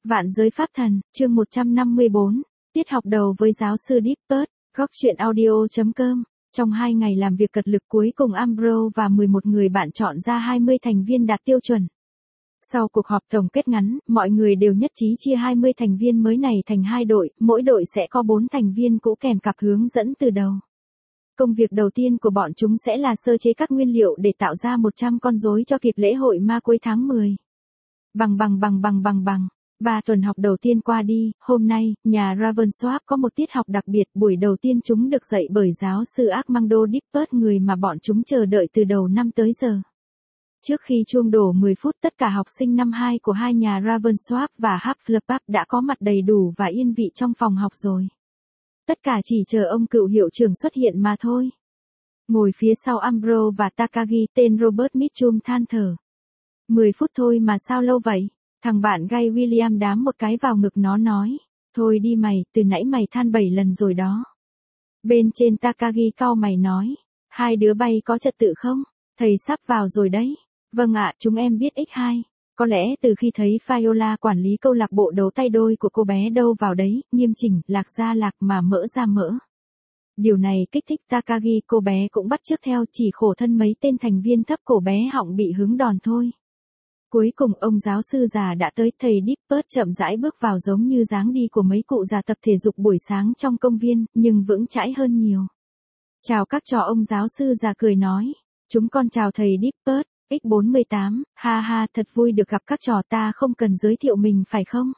Vạn giới pháp thần, chương 154, tiết học đầu với giáo sư Dippert, góc truyện audio.com. Trong 2 ngày làm việc cật lực cuối cùng Ambrose và 11 người bạn chọn ra 20 thành viên đạt tiêu chuẩn. Sau cuộc họp tổng kết ngắn, mọi người đều nhất trí chia 20 thành viên mới này thành 2 đội, mỗi đội sẽ có 4 thành viên cũ kèm cặp hướng dẫn từ đầu. Công việc đầu tiên của bọn chúng sẽ là sơ chế các nguyên liệu để tạo ra 100 con rối cho kịp lễ hội ma cuối tháng 10. Bằng. 3 tuần học đầu tiên qua đi, hôm nay, nhà Ravensworth có một tiết học đặc biệt, buổi đầu tiên chúng được dạy bởi giáo sư Armando Dippert, người mà bọn chúng chờ đợi từ đầu năm tới giờ. Trước khi chuông đổ 10 phút, tất cả học sinh năm 2 của hai nhà Ravensworth và Hufflepuff đã có mặt đầy đủ và yên vị trong phòng học rồi. Tất cả chỉ chờ ông cựu hiệu trưởng xuất hiện mà thôi. Ngồi phía sau Ambrose và Takagi, tên Robert Mitchum than thở. 10 phút thôi mà sao lâu vậy? Thằng bạn Guy William đám một cái vào ngực nó nói. Thôi đi mày, từ nãy mày than 7 lần rồi đó. Bên trên Takagi cau mày nói. Hai đứa bay có trật tự không? Thầy sắp vào rồi đấy. Vâng ạ, chúng em biết x2. Có lẽ từ khi thấy Viola quản lý câu lạc bộ đấu tay đôi của cô bé đâu vào đấy, nghiêm chỉnh, lạc ra lạc mà mỡ ra mỡ. Điều này kích thích Takagi, cô bé cũng bắt chước theo, chỉ khổ thân mấy tên thành viên thấp cổ bé họng bị hứng đòn thôi. Cuối cùng ông giáo sư già đã tới, thầy Dippert chậm rãi bước vào giống như dáng đi của mấy cụ già tập thể dục buổi sáng trong công viên, nhưng vững chãi hơn nhiều. Chào các trò, ông giáo sư già cười nói. Chúng con chào thầy Dippert. X48, ha ha, thật vui được gặp các trò, ta không cần giới thiệu mình phải không?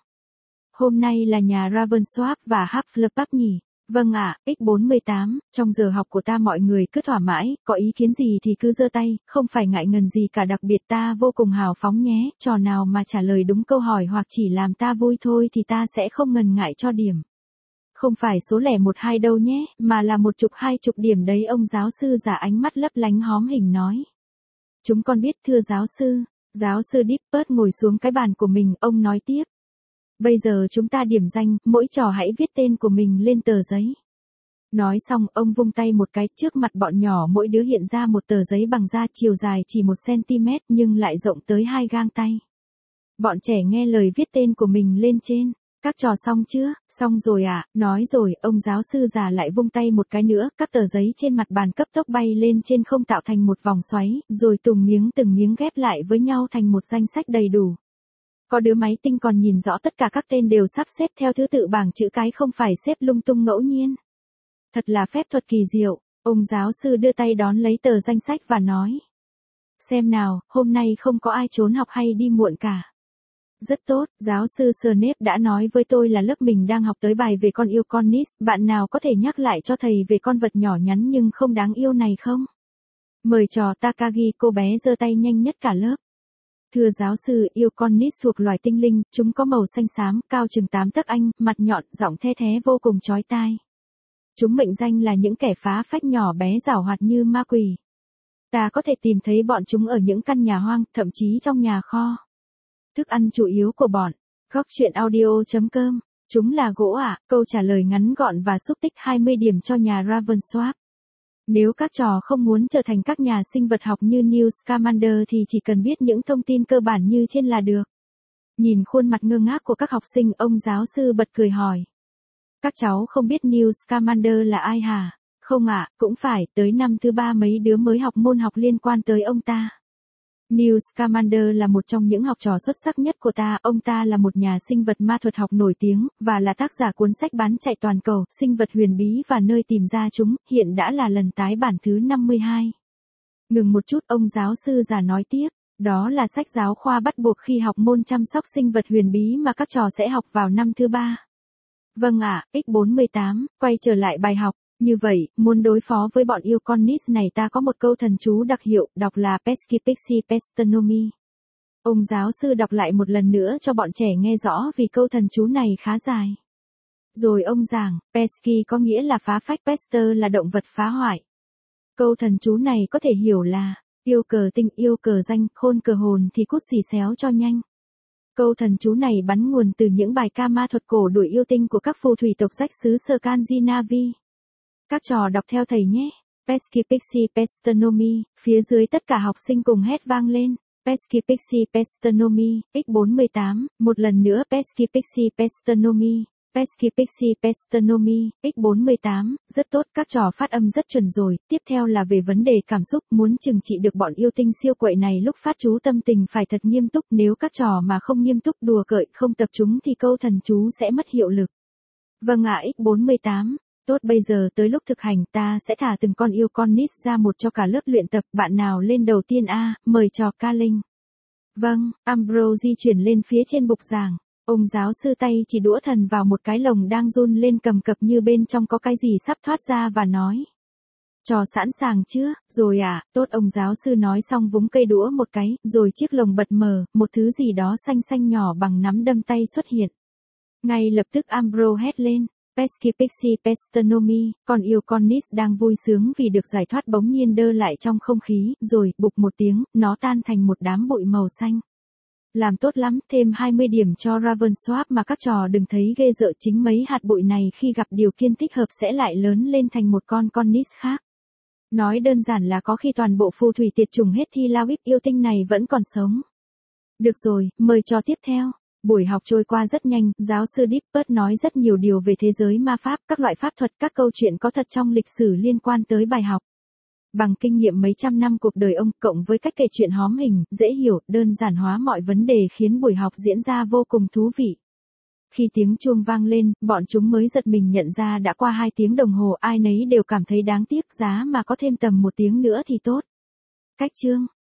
Hôm nay là nhà Ravensworth và Hufflepuff nhỉ? Vâng ạ, X48, trong giờ học của ta mọi người cứ thỏa mãi, có ý kiến gì thì cứ giơ tay, không phải ngại ngần gì cả, đặc biệt ta vô cùng hào phóng nhé, trò nào mà trả lời đúng câu hỏi hoặc chỉ làm ta vui thôi thì ta sẽ không ngần ngại cho điểm. Không phải số lẻ 1-2 đâu nhé, mà là 10-20 điểm đấy, ông giáo sư giả ánh mắt lấp lánh hóm hình nói. Chúng con biết thưa giáo sư. Giáo sư Dippert ngồi xuống cái bàn của mình, ông nói tiếp. Bây giờ chúng ta điểm danh, mỗi trò hãy viết tên của mình lên tờ giấy. Nói xong, ông vung tay một cái, trước mặt bọn nhỏ mỗi đứa hiện ra một tờ giấy bằng da, chiều dài chỉ 1 cm nhưng lại rộng tới 2 gang tay. Bọn trẻ nghe lời viết tên của mình lên trên. Các trò xong chưa? Xong rồi ạ, nói rồi, ông giáo sư già lại vung tay một cái nữa, các tờ giấy trên mặt bàn cấp tốc bay lên trên không tạo thành một vòng xoáy, rồi từng miếng ghép lại với nhau thành một danh sách đầy đủ. Có đứa máy tinh còn nhìn rõ tất cả các tên đều sắp xếp theo thứ tự bảng chữ cái, không phải xếp lung tung ngẫu nhiên. Thật là phép thuật kỳ diệu, ông giáo sư đưa tay đón lấy tờ danh sách và nói. Xem nào, hôm nay không có ai trốn học hay đi muộn cả. Rất tốt, giáo sư Snape đã nói với tôi là lớp mình đang học tới bài về con yêu Cornish, bạn nào có thể nhắc lại cho thầy về con vật nhỏ nhắn nhưng không đáng yêu này không? Mời trò Takagi, cô bé giơ tay nhanh nhất cả lớp. Thưa giáo sư, yêu Cornish thuộc loài tinh linh, chúng có màu xanh xám, cao chừng 8 tấc anh, mặt nhọn, giọng the thé vô cùng chói tai. Chúng mệnh danh là những kẻ phá phách nhỏ bé giảo hoạt như ma quỷ. Ta có thể tìm thấy bọn chúng ở những căn nhà hoang, thậm chí trong nhà kho. Thức ăn chủ yếu của bọn. Góc truyện audio.com. Chúng là gỗ ạ, câu trả lời ngắn gọn và xúc tích 20 điểm cho nhà Ravensworth. Nếu các trò không muốn trở thành các nhà sinh vật học như Newt Scamander thì chỉ cần biết những thông tin cơ bản như trên là được. Nhìn khuôn mặt ngơ ngác của các học sinh, ông giáo sư bật cười hỏi. Các cháu không biết Newt Scamander là ai hả? Không ạ, cũng phải, tới năm thứ 3 mấy đứa mới học môn học liên quan tới ông ta. Newt Scamander là một trong những học trò xuất sắc nhất của ta, ông ta là một nhà sinh vật ma thuật học nổi tiếng, và là tác giả cuốn sách bán chạy toàn cầu, Sinh vật huyền bí và nơi tìm ra chúng, hiện đã là lần tái bản thứ 52. Ngừng một chút, ông giáo sư già nói tiếp, đó là sách giáo khoa bắt buộc khi học môn chăm sóc sinh vật huyền bí mà các trò sẽ học vào năm thứ 3. Vâng ạ, X48, quay trở lại bài học. Như vậy, muốn đối phó với bọn yêu Cornish này ta có một câu thần chú đặc hiệu, đọc là Pesky Pixie Pestonomy. Ông giáo sư đọc lại một lần nữa cho bọn trẻ nghe rõ vì câu thần chú này khá dài. Rồi ông giảng, Pesky có nghĩa là phá phách, Pester là động vật phá hoại. Câu thần chú này có thể hiểu là, yêu cờ tinh, yêu cờ danh, khôn cờ hồn thì cút xì xéo cho nhanh. Câu thần chú này bắn nguồn từ những bài ca ma thuật cổ đuổi yêu tinh của các phù thủy tộc rách xứ Scandinavia. Các trò đọc theo thầy nhé. Pesky Pixie Pestonomy, phía dưới tất cả học sinh cùng hét vang lên. Pesky Pixie Pestonomy, X48, một lần nữa Pesky Pixie Pestonomy. Pesky Pixie Pestonomy, X48, rất tốt, các trò phát âm rất chuẩn rồi. Tiếp theo là về vấn đề cảm xúc, muốn trừng trị được bọn yêu tinh siêu quậy này lúc phát chú tâm tình phải thật nghiêm túc, nếu các trò mà không nghiêm túc đùa cợt không tập trung thì câu thần chú sẽ mất hiệu lực. Vâng ạ, X48. Tốt, bây giờ tới lúc thực hành, ta sẽ thả từng con yêu con nít ra một cho cả lớp luyện tập. Bạn nào lên đầu tiên a? Mời trò ca linh. Vâng, Ambrose di chuyển lên phía trên bục giảng. Ông giáo sư tay chỉ đũa thần vào một cái lồng đang run lên cầm cập như bên trong có cái gì sắp thoát ra và nói. Trò sẵn sàng chưa? Rồi à, tốt, ông giáo sư nói xong vúng cây đũa một cái, rồi chiếc lồng bật mở, một thứ gì đó xanh xanh nhỏ bằng nắm đâm tay xuất hiện. Ngay lập tức Ambrose hét lên. Pesky Pixie Pestonomy, con yêu con nít đang vui sướng vì được giải thoát bỗng nhiên đơ lại trong không khí, rồi, bụp một tiếng, nó tan thành một đám bụi màu xanh. Làm tốt lắm, thêm 20 điểm cho Ravenswap mà các trò đừng thấy ghê rợ, chính mấy hạt bụi này khi gặp điều kiện thích hợp sẽ lại lớn lên thành một con nít khác. Nói đơn giản là có khi toàn bộ phù thủy tiệt chủng hết thì La Whip yêu tinh này vẫn còn sống. Được rồi, mời trò tiếp theo. Buổi học trôi qua rất nhanh, giáo sư Dippert nói rất nhiều điều về thế giới ma pháp, các loại pháp thuật, các câu chuyện có thật trong lịch sử liên quan tới bài học. Bằng kinh nghiệm mấy trăm năm cuộc đời ông, cộng với cách kể chuyện hóm hình, dễ hiểu, đơn giản hóa mọi vấn đề khiến buổi học diễn ra vô cùng thú vị. Khi tiếng chuông vang lên, bọn chúng mới giật mình nhận ra đã qua 2 tiếng đồng hồ, ai nấy đều cảm thấy đáng tiếc, giá mà có thêm tầm 1 tiếng nữa thì tốt. Cách chương